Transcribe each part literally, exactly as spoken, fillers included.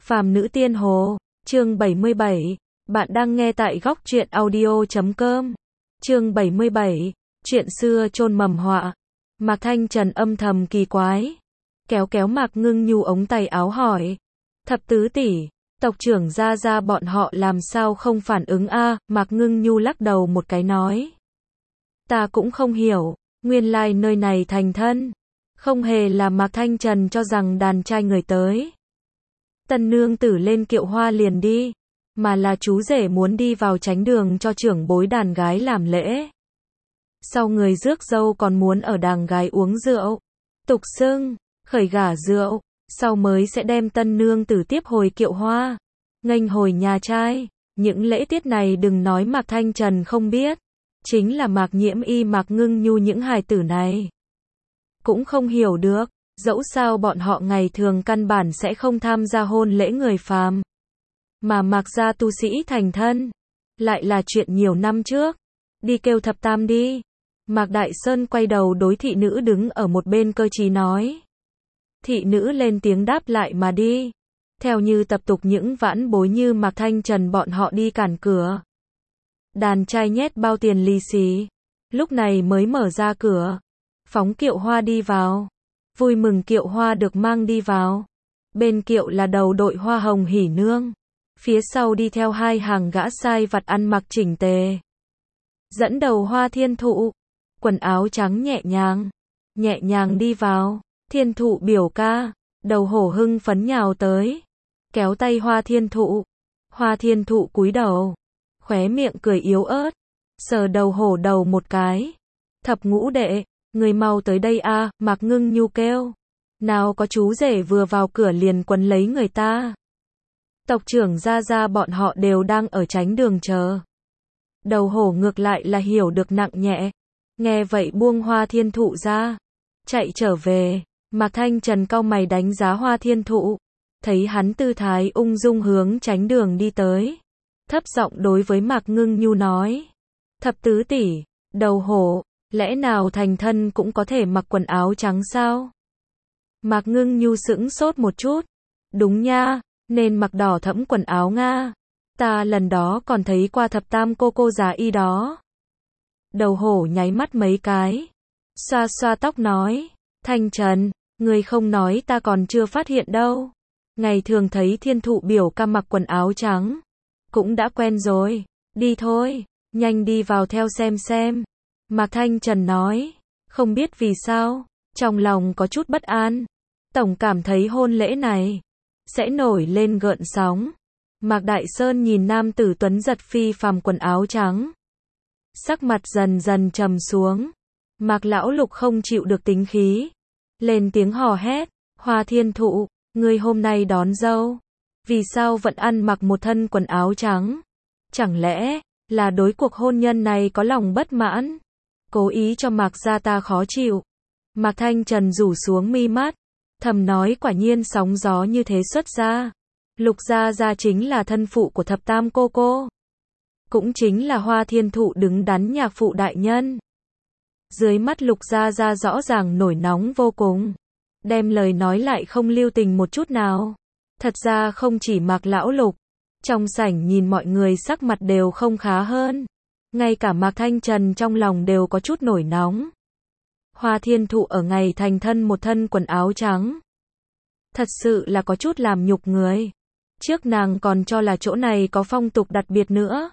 Phàm Nữ Tiên Hồ, chương bảy mươi bảy. Bạn đang nghe tại góc truyện audio chấm com. Chương bảy mươi bảy. Chuyện xưa chôn mầm họa. Mạc Thanh Trần âm thầm kỳ quái, kéo kéo Mạc Ngưng Nhu ống tay áo hỏi: "Thập tứ tỷ, tộc trưởng gia gia bọn họ làm sao không phản ứng a?" Mạc Ngưng Nhu lắc đầu một cái nói: "Ta cũng không hiểu, nguyên lai nơi này thành thân, không hề là Mạc Thanh Trần cho rằng đàn trai người tới. Tân nương tử lên kiệu hoa liền đi, mà là chú rể muốn đi vào tránh đường cho trưởng bối đàn gái làm lễ. Sau người rước dâu còn muốn ở đàn gái uống rượu, tục xưng, khởi gả rượu, sau mới sẽ đem tân nương tử tiếp hồi kiệu hoa, nghênh hồi nhà trai. Những lễ tiết này đừng nói Mạc Thanh Trần không biết, chính là Mạc Nhiễm Y, Mạc Ngưng Nhu những hài tử này cũng không hiểu được. Dẫu sao bọn họ ngày thường căn bản sẽ không tham gia hôn lễ người phàm, mà Mạc gia tu sĩ thành thân lại là chuyện nhiều năm trước. Đi kêu thập tam đi." Mạc Đại Sơn quay đầu đối thị nữ đứng ở một bên cơ trí nói. Thị nữ lên tiếng đáp lại mà đi. Theo như tập tục những vãn bối như Mạc Thanh Trần bọn họ đi cản cửa. Đàn trai nhét bao tiền lì xì, lúc này mới mở ra cửa, phóng kiệu hoa đi vào. Vui mừng kiệu hoa được mang đi vào. Bên kiệu là đầu đội hoa hồng hỉ nương, phía sau đi theo hai hàng gã sai vặt ăn mặc chỉnh tề. Dẫn đầu Hoa Thiên Thụ, quần áo trắng nhẹ nhàng, nhẹ nhàng đi vào. Thiên Thụ biểu ca, đầu hổ hưng phấn nhào tới, kéo tay Hoa Thiên Thụ. Hoa Thiên Thụ cúi đầu, khóe miệng cười yếu ớt, sờ đầu hổ đầu một cái. "Thập ngũ đệ, người mau tới đây a." Mạc Ngưng Nhu kêu. "Nào có chú rể vừa vào cửa liền quấn lấy người ta. Tộc trưởng gia gia bọn họ đều đang ở tránh đường chờ." Đầu hổ ngược lại là hiểu được nặng nhẹ, nghe vậy buông Hoa Thiên Thụ ra, chạy trở về. Mạc Thanh Trần cau mày đánh giá Hoa Thiên Thụ, thấy hắn tư thái ung dung hướng tránh đường đi tới, thấp giọng đối với Mạc Ngưng Nhu nói: "Thập tứ tỷ, đầu hổ, lẽ nào thành thân cũng có thể mặc quần áo trắng sao?" Mạc Ngưng Nhu sững sốt một chút. "Đúng nha, nên mặc đỏ thẫm quần áo nga. Ta lần đó còn thấy qua thập tam cô cô già y đó." Đầu hổ nháy mắt mấy cái, xoa xoa tóc nói: "Thanh Trần, người không nói ta còn chưa phát hiện đâu. Ngày thường thấy Thiên Thụ biểu ca mặc quần áo trắng, cũng đã quen rồi. Đi thôi, nhanh đi vào theo xem xem." Mạc Thanh Trần nói. Không biết vì sao, trong lòng có chút bất an, tổng cảm thấy hôn lễ này sẽ nổi lên gợn sóng. Mạc Đại Sơn nhìn nam tử tuấn giật phi phàm quần áo trắng, sắc mặt dần dần trầm xuống. Mạc lão lục không chịu được tính khí, lên tiếng hò hét: "Hoa Thiên Thụ, ngươi hôm nay đón dâu, vì sao vẫn ăn mặc một thân quần áo trắng? Chẳng lẽ là đối cuộc hôn nhân này có lòng bất mãn, cố ý cho Mạc gia ta khó chịu?" Mạc Thanh Trần rủ xuống mi mắt, thầm nói quả nhiên sóng gió như thế xuất ra. Lục gia gia chính là thân phụ của thập tam cô cô, cũng chính là Hoa Thiên Thụ đứng đắn nhạc phụ đại nhân. Dưới mắt Lục gia gia rõ ràng nổi nóng vô cùng, đem lời nói lại không lưu tình một chút nào. Thật ra không chỉ Mạc lão lục, trong sảnh nhìn mọi người sắc mặt đều không khá hơn, ngay cả Mạc Thanh Trần trong lòng đều có chút nổi nóng. Hoa Thiên Thụ ở ngày thành thân một thân quần áo trắng, thật sự là có chút làm nhục người. Trước nàng còn cho là chỗ này có phong tục đặc biệt nữa.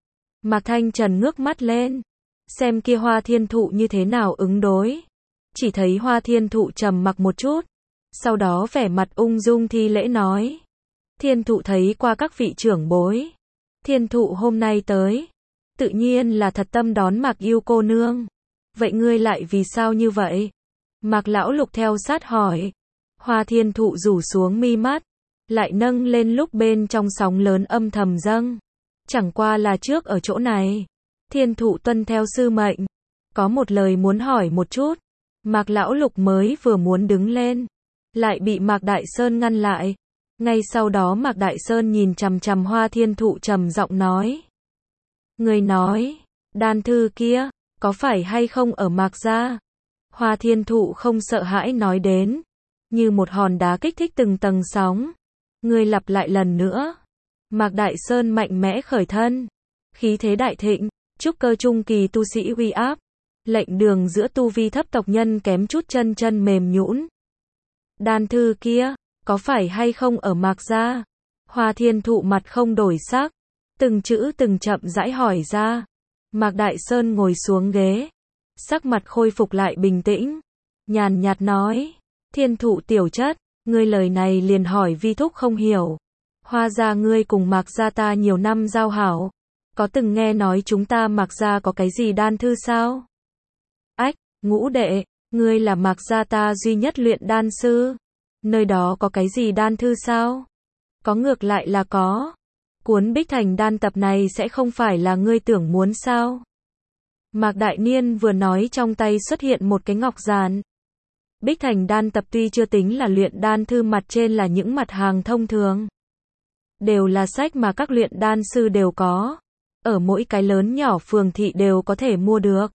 Mạc Thanh Trần ngước mắt lên, xem kia Hoa Thiên Thụ như thế nào ứng đối. Chỉ thấy Hoa Thiên Thụ trầm mặc một chút, sau đó vẻ mặt ung dung thi lễ nói: "Thiên Thụ thấy qua các vị trưởng bối, Thiên Thụ hôm nay tới, tự nhiên là thật tâm đón Mạc yêu cô nương. Vậy ngươi lại vì sao như vậy?" Mạc lão lục theo sát hỏi. Hoa Thiên Thụ rủ xuống mi mắt, lại nâng lên lúc bên trong sóng lớn âm thầm dâng: "Chẳng qua là trước ở chỗ này, Thiên Thụ tuân theo sư mệnh, có một lời muốn hỏi một chút." Mạc lão lục mới vừa muốn đứng lên, lại bị Mạc Đại Sơn ngăn lại. Ngay sau đó Mạc Đại Sơn nhìn chằm chằm Hoa Thiên Thụ trầm giọng nói: "Người nói, đan thư kia, có phải hay không ở Mạc gia?" Hoa Thiên Thụ không sợ hãi nói đến, như một hòn đá kích thích từng tầng sóng. Ngươi lặp lại lần nữa. Mạc Đại Sơn mạnh mẽ khởi thân. Khí thế đại thịnh, trúc cơ trung kỳ tu sĩ uy áp. Lệnh đường giữa tu vi thấp tộc nhân kém chút chân chân mềm nhũn. Đan thư kia, có phải hay không ở Mạc gia? Hoa Thiên Thụ mặt không đổi sắc. Từng chữ từng chậm rãi hỏi ra. Mạc Đại Sơn ngồi xuống ghế. Sắc mặt khôi phục lại bình tĩnh. Nhàn nhạt nói. Thiên Thụ tiểu chất, ngươi lời này liền hỏi vi thúc không hiểu. Hoa gia ngươi cùng Mạc gia ta nhiều năm giao hảo. Có từng nghe nói chúng ta Mạc gia có cái gì đan thư sao? Ách, ngũ đệ, ngươi là Mạc gia ta duy nhất luyện đan sư. Nơi đó có cái gì đan thư sao? Có, ngược lại là có. Cuốn Bích Thành đan tập này sẽ không phải là ngươi tưởng muốn sao? Mạc Đại Niên vừa nói trong tay xuất hiện một cái ngọc giản. Bích Thành đan tập tuy chưa tính là luyện đan thư, mặt trên là những mặt hàng thông thường. Đều là sách mà các luyện đan sư đều có. Ở mỗi cái lớn nhỏ phường thị đều có thể mua được.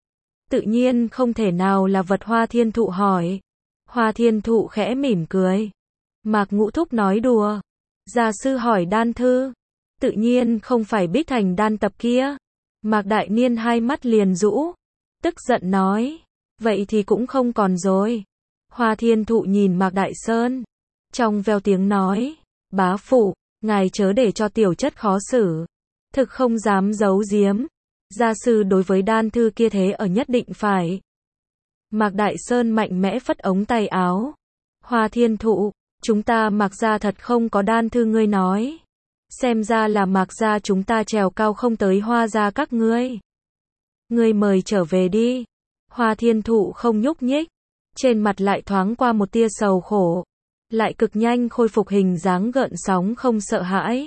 Tự nhiên không thể nào là vật Hoa Thiên Thụ hỏi. Hoa Thiên Thụ khẽ mỉm cười. Mạc Ngũ Thúc nói đùa. Gia sư hỏi đan thư. Tự nhiên không phải Bích Thành đan tập kia. Mạc Đại Niên hai mắt liền rũ. Tức giận nói. Vậy thì cũng không còn rồi. Hoa Thiên Thụ nhìn Mạc Đại Sơn. Trong veo tiếng nói. Bá phụ, ngài chớ để cho tiểu chất khó xử. Thực không dám giấu giếm. Gia sư đối với đan thư kia thế ở nhất định phải. Mạc Đại Sơn mạnh mẽ phất ống tay áo. Hoa Thiên Thụ, chúng ta Mạc gia thật không có đan thư ngươi nói. Xem ra là Mạc gia chúng ta trèo cao không tới Hoa gia các ngươi. Ngươi mời trở về đi. Hoa Thiên Thụ không nhúc nhích. Trên mặt lại thoáng qua một tia sầu khổ. Lại cực nhanh khôi phục hình dáng gợn sóng không sợ hãi.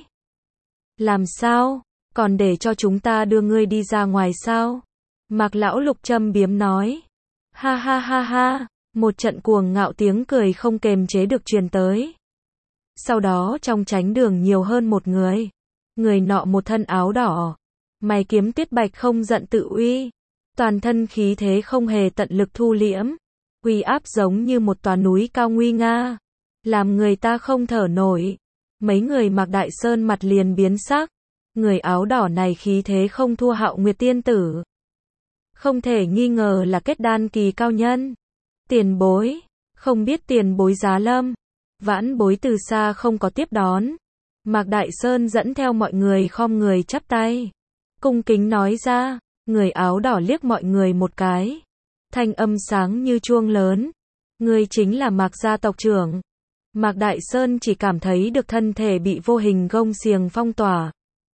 Làm sao? Còn để cho chúng ta đưa ngươi đi ra ngoài sao? Mạc Lão Lục châm biếm nói. Ha ha ha ha, một trận cuồng ngạo tiếng cười không kềm chế được truyền tới. Sau đó trong tránh đường nhiều hơn một người. Người nọ một thân áo đỏ. Mày kiếm tuyết bạch không giận tự uy. Toàn thân khí thế không hề tận lực thu liễm. Uy áp giống như một tòa núi cao nguy nga. Làm người ta không thở nổi. Mấy người Mạc Đại Sơn mặt liền biến sắc. Người áo đỏ này khí thế không thua Hạo Nguyệt tiên tử. Không thể nghi ngờ là kết đan kỳ cao nhân. Tiền bối, không biết tiền bối giá lâm. Vãn bối từ xa không có tiếp đón. Mạc Đại Sơn dẫn theo mọi người khom người chắp tay. Cung kính nói ra, người áo đỏ liếc mọi người một cái. Thanh âm sáng như chuông lớn. Ngươi chính là Mạc gia tộc trưởng. Mạc Đại Sơn chỉ cảm thấy được thân thể bị vô hình gông xiềng phong tỏa.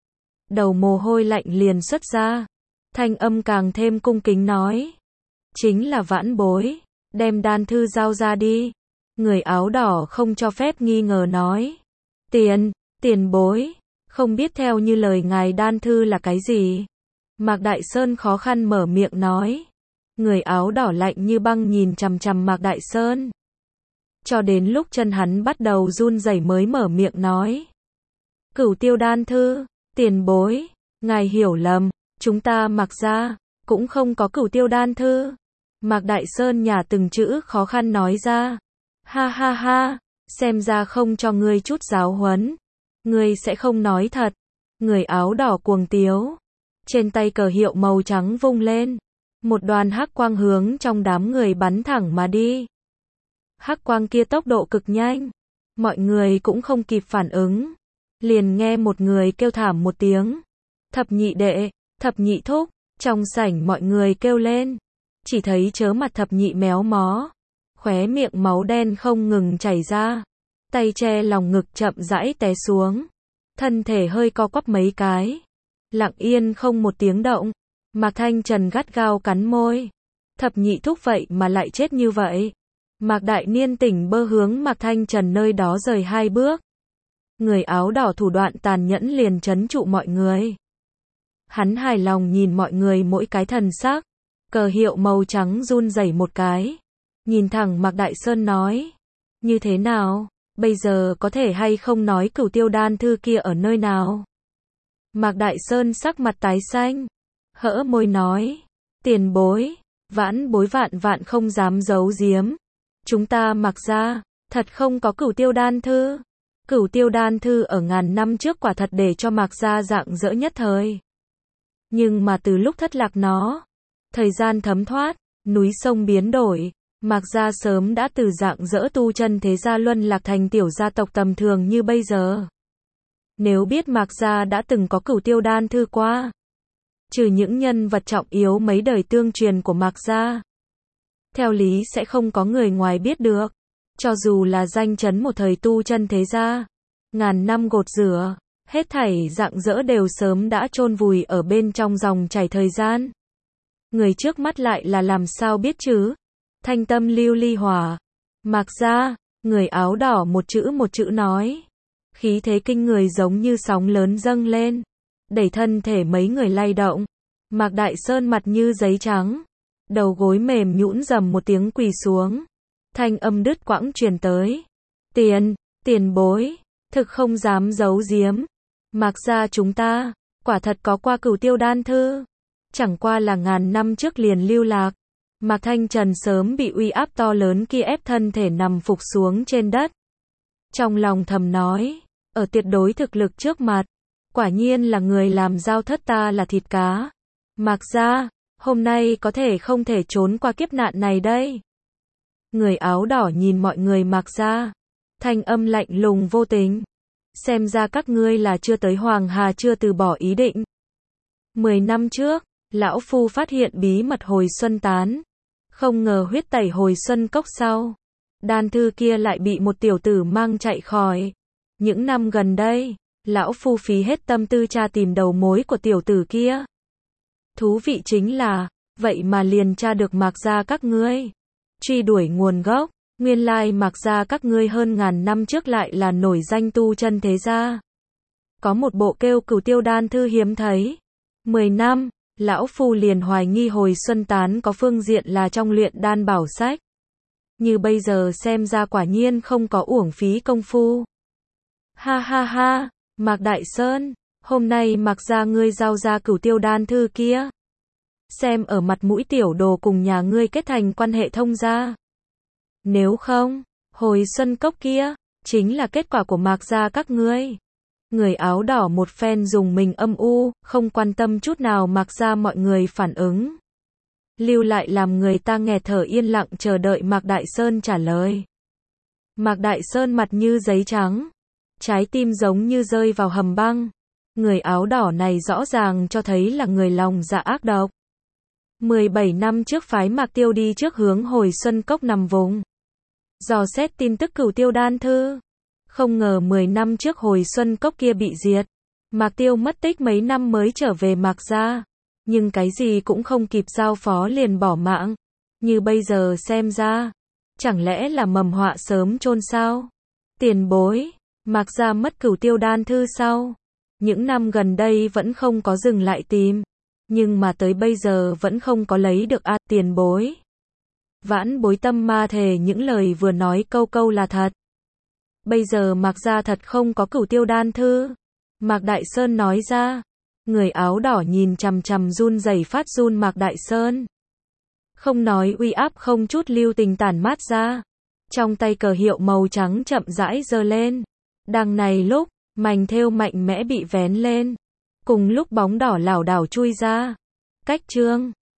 Đầu mồ hôi lạnh liền xuất ra. Thanh âm càng thêm cung kính nói. Chính là vãn bối. Đem đan thư giao ra đi. Người áo đỏ không cho phép nghi ngờ nói. Tiền, tiền bối. Không biết theo như lời ngài đan thư là cái gì? Mạc Đại Sơn khó khăn mở miệng nói. Người áo đỏ lạnh như băng nhìn chằm chằm Mạc Đại Sơn. Cho đến lúc chân hắn bắt đầu run rẩy mới mở miệng nói. Cửu tiêu đan thư, tiền bối, ngài hiểu lầm, chúng ta Mạc gia cũng không có cửu tiêu đan thư. Mạc Đại Sơn nhả từng chữ khó khăn nói ra. Ha ha ha, xem ra không cho ngươi chút giáo huấn. Ngươi sẽ không nói thật. Người áo đỏ cuồng tiếu. Trên tay cờ hiệu màu trắng vung lên. Một đoàn hắc quang hướng trong đám người bắn thẳng mà đi. Hắc quang kia tốc độ cực nhanh. Mọi người cũng không kịp phản ứng. Liền nghe một người kêu thảm một tiếng. Thập nhị đệ, thập nhị thúc. Trong sảnh mọi người kêu lên. Chỉ thấy chớ mặt thập nhị méo mó. Khóe miệng máu đen không ngừng chảy ra. Tay che lòng ngực chậm rãi té xuống. Thân thể hơi co quắp mấy cái. Lặng yên không một tiếng động. Mạc Thanh Trần gắt gao cắn môi. Thập nhị thúc vậy mà lại chết như vậy. Mạc Đại Niên tỉnh bơ hướng Mạc Thanh Trần nơi đó rời hai bước. Người áo đỏ thủ đoạn tàn nhẫn liền trấn trụ mọi người. Hắn hài lòng nhìn mọi người mỗi cái thần sắc. Cờ hiệu màu trắng run rẩy một cái. Nhìn thẳng Mạc Đại Sơn nói. Như thế nào? Bây giờ có thể hay không nói cửu tiêu đan thư kia ở nơi nào? Mạc Đại Sơn sắc mặt tái xanh. Hỡ môi nói. Tiền bối. Vãn bối vạn vạn không dám giấu giếm. Chúng ta Mạc gia thật không có cửu tiêu đan thư. Cửu Tiêu Đan Thư ở ngàn năm trước quả thật để cho Mạc Gia rạng rỡ nhất thời. Nhưng mà từ lúc thất lạc nó, thời gian thấm thoát, núi sông biến đổi, Mạc Gia sớm đã từ rạng rỡ tu chân thế gia luân lạc thành tiểu gia tộc tầm thường như bây giờ. Nếu biết Mạc Gia đã từng có Cửu Tiêu Đan Thư qua, trừ những nhân vật trọng yếu mấy đời tương truyền của Mạc Gia, theo lý sẽ không có người ngoài biết được. Cho dù là danh chấn một thời tu chân thế gia, ngàn năm gột rửa, hết thảy rạng rỡ đều sớm đã chôn vùi ở bên trong dòng chảy thời gian. Người trước mắt lại là làm sao biết chứ? Thanh tâm lưu ly hỏa. Mạc Gia, người áo đỏ một chữ một chữ nói. Khí thế kinh người giống như sóng lớn dâng lên, đẩy thân thể mấy người lay động. Mạc Đại Sơn mặt như giấy trắng, đầu gối mềm nhũn rầm một tiếng quỳ xuống. Thanh âm đứt quãng truyền tới. Tiền, tiền bối, thực không dám giấu giếm. Mạc Gia chúng ta, quả thật có qua Cửu Tiêu Đan Thư. Chẳng qua là ngàn năm trước liền lưu lạc. Mạc Thanh Trần sớm bị uy áp to lớn kia ép thân thể nằm phục xuống trên đất. Trong lòng thầm nói, ở tuyệt đối thực lực trước mặt, quả nhiên là người làm giao thất ta là thịt cá. Mạc Gia, hôm nay có thể không thể trốn qua kiếp nạn này đây. Người áo đỏ nhìn mọi người Mạc Gia, thanh âm lạnh lùng vô tình. Xem ra các ngươi là chưa tới Hoàng Hà chưa từ bỏ ý định. Mười năm trước, lão phu phát hiện bí mật hồi xuân tán. Không ngờ huyết tẩy hồi xuân cốc sau. Đan thư kia lại bị một tiểu tử mang chạy khỏi. Những năm gần đây, lão phu phí hết tâm tư tra tìm đầu mối của tiểu tử kia. Thú vị chính là, vậy mà liền tra được Mạc Gia các ngươi. Truy đuổi nguồn gốc, nguyên lai Mạc Gia các ngươi hơn ngàn năm trước lại là nổi danh tu chân thế gia. Có một bộ kêu Cửu Tiêu Đan Thư hiếm thấy. Mười năm, lão phu liền hoài nghi hồi xuân tán có phương diện là trong luyện đan bảo sách. Như bây giờ xem ra quả nhiên không có uổng phí công phu. Ha ha ha, Mạc Đại Sơn, hôm nay Mạc Gia ngươi giao ra Cửu Tiêu Đan Thư kia. Xem ở mặt mũi tiểu đồ cùng nhà ngươi kết thành quan hệ thông gia. Nếu không, hồi xuân cốc kia, chính là kết quả của Mạc Gia các ngươi. Người áo đỏ một phen dùng mình âm u, không quan tâm chút nào Mạc Gia mọi người phản ứng. Lưu lại làm người ta nghẹt thở yên lặng chờ đợi Mạc Đại Sơn trả lời. Mạc Đại Sơn mặt như giấy trắng, trái tim giống như rơi vào hầm băng. Người áo đỏ này rõ ràng cho thấy là người lòng dạ ác độc. mười bảy năm trước phái Mạc Tiêu đi trước hướng hồi xuân cốc nằm vùng. Dò xét tin tức Cửu Tiêu Đan Thư. Không ngờ mười năm trước hồi xuân cốc kia bị diệt. Mạc Tiêu mất tích mấy năm mới trở về Mạc Gia. Nhưng cái gì cũng không kịp giao phó liền bỏ mạng. Như bây giờ xem ra, chẳng lẽ là mầm họa sớm chôn sao? Tiền bối, Mạc Gia mất Cửu Tiêu Đan Thư sau. Những năm gần đây vẫn không có dừng lại tìm. Nhưng mà tới bây giờ vẫn không có lấy được a tiền bối. Vãn bối tâm ma thề những lời vừa nói câu câu là thật. Bây giờ Mạc Gia thật không có Cửu Tiêu Đan Thư. Mạc Đại Sơn nói ra. Người áo đỏ nhìn chằm chằm run rẩy phát run Mạc Đại Sơn. Không nói uy áp không chút lưu tình tản mát ra. Trong tay cờ hiệu màu trắng chậm rãi giơ lên. Đằng này lúc, mảnh thêu mạnh mẽ bị vén lên. Cùng lúc bóng đỏ lảo đảo chui ra. Cách chương